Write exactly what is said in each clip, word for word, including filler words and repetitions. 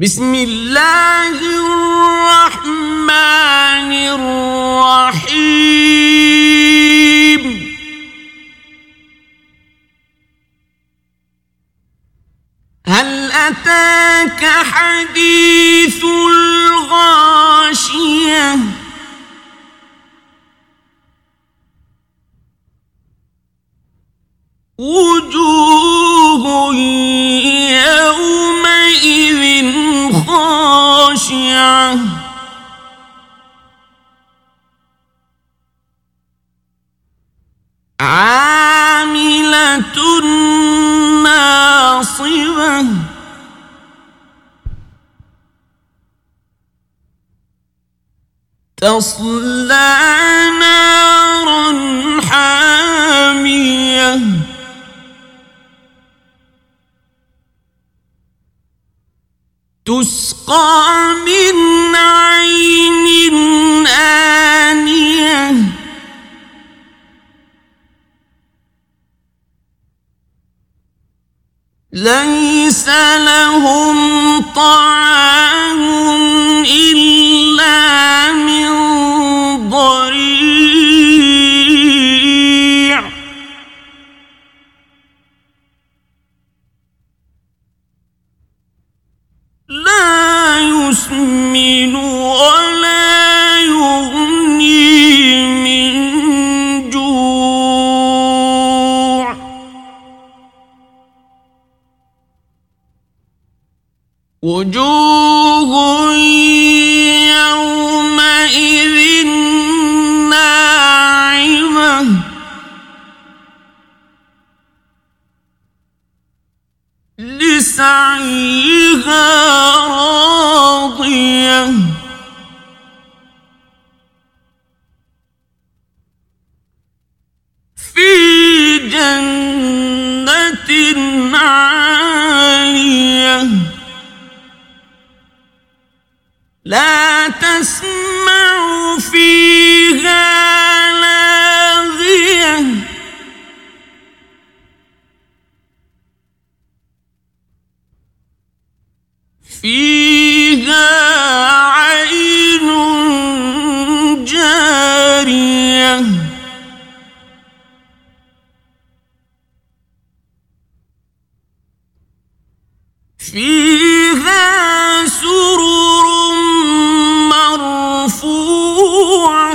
بسم الله الرحمن الرحيم هل أتاك حديث الغاشية وجوه يومئذ خاشعة عاملة ناصبة تصلى نارا حامية تسقى من عين آنية ليس لهم طعام إلا من ضريع لا يسمن ولا يغني من جوع وجوه يومئذ ناعمة لسعيها راضية في جنة عالية لا تسمع فيها لاغية فيها عين جارية فيها سرر مرفوعة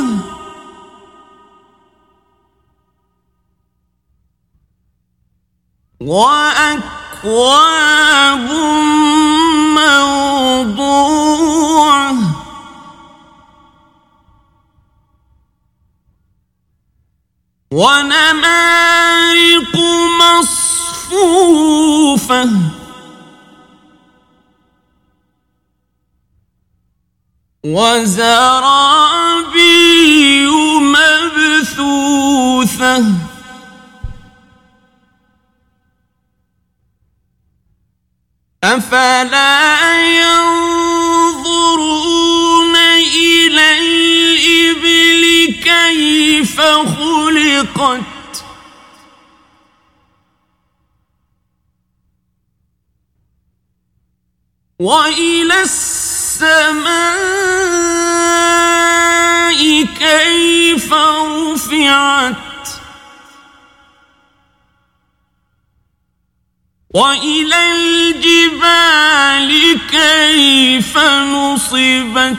وأكواب موضوعة ونمارق مصفوفة وزرابي مبثوثة أفلا ينظرون إلى الإبل كيف خلقت وإلى السماء كيف رفعت وإلى الجبال كيف نصبت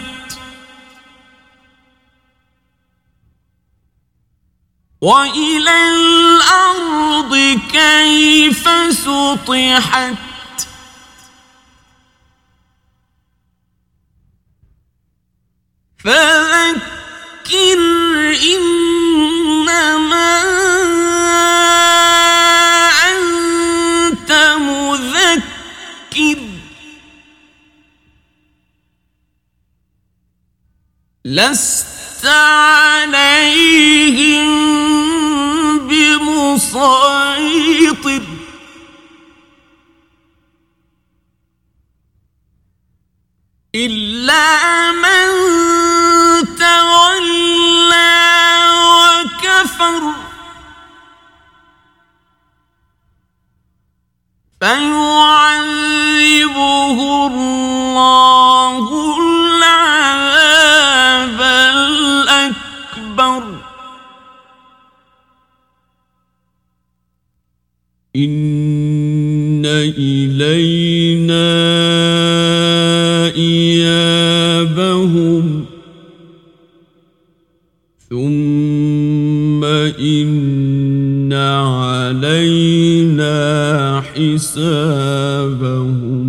وإلى الأرض كيف سطحت فذكر إنما أنت مذكر لست عليهم بمسيطر إلا من تولى وكفر فيعذبه الله الله العذاب الأكبر إن إلينا إيابهم ثم إن علينا حسابهم